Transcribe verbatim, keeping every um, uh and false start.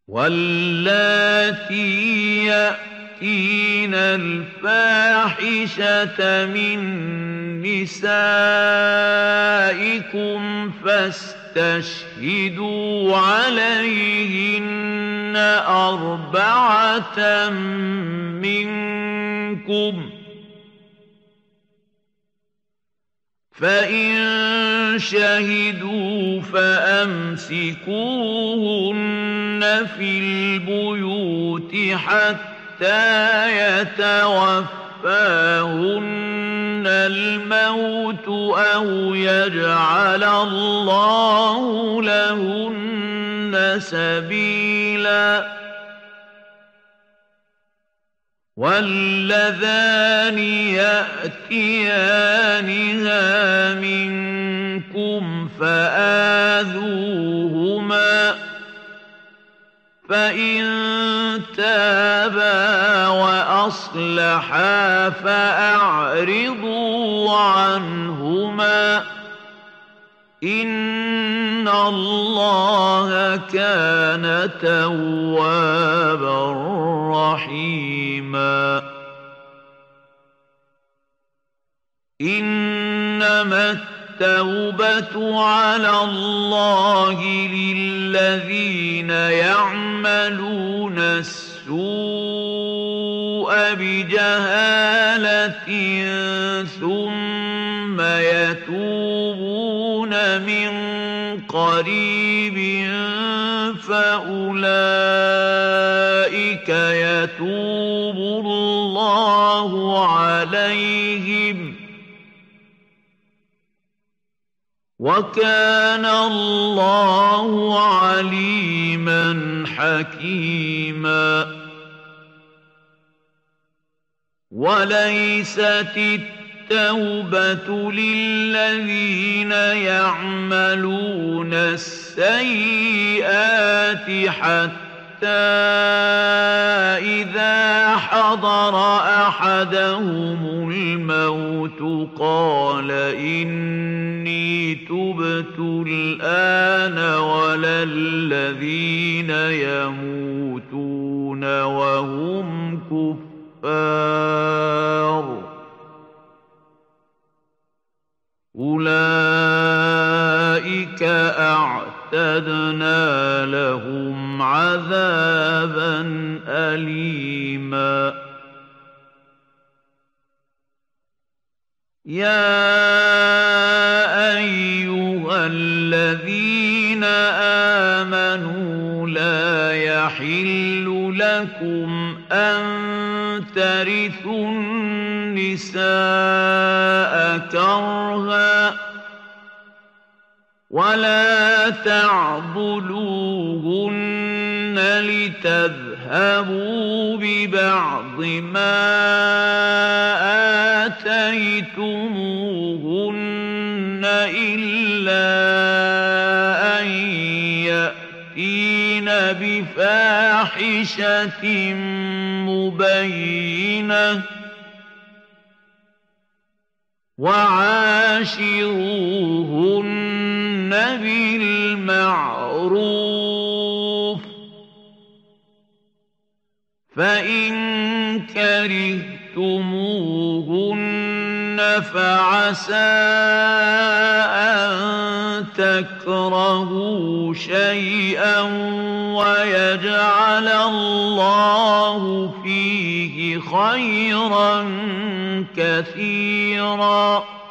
واللاتي يأتين الفاحشة من نسائكم فاستشهدوا عليهن أربعة منكم، فإن شهدوا فأمسكوهن في البيوت حتى يتوفاهن الموت أو يجعل الله لهن سبيلا. واللذان يأتيانها منكم فآذوهما، فإن تابا وأصلحا فأعرضوا عنهما، إن الله كان توابا رحيما. إنما التوبة على الله للذين يعملون السوء بجهالة ثم يتوبون من قريب فأولئك يتوب الله عليهم، وكان الله عليما حكيما. وليست التوبة للذين يعملون السيئات حتى إذا حضر أحدهم الموت قال إني تبت الآن ولا الذين يموتون وهم كفار، أولئك أعتدنا لهم عذابا أليما. يا أيها الذين آمنوا لا يحل لكم أن ترثوا النساء كرها ولا تعضلوهن لتذهبوا ببعض ما آتيتموهن إلا أن يأتين بفاحشة مبينة وعاشروهن بالمعروف، فإن كرهتموهن فعسى أن تكرهوا شيئا ويجعل الله فيه خيرا كثيرا.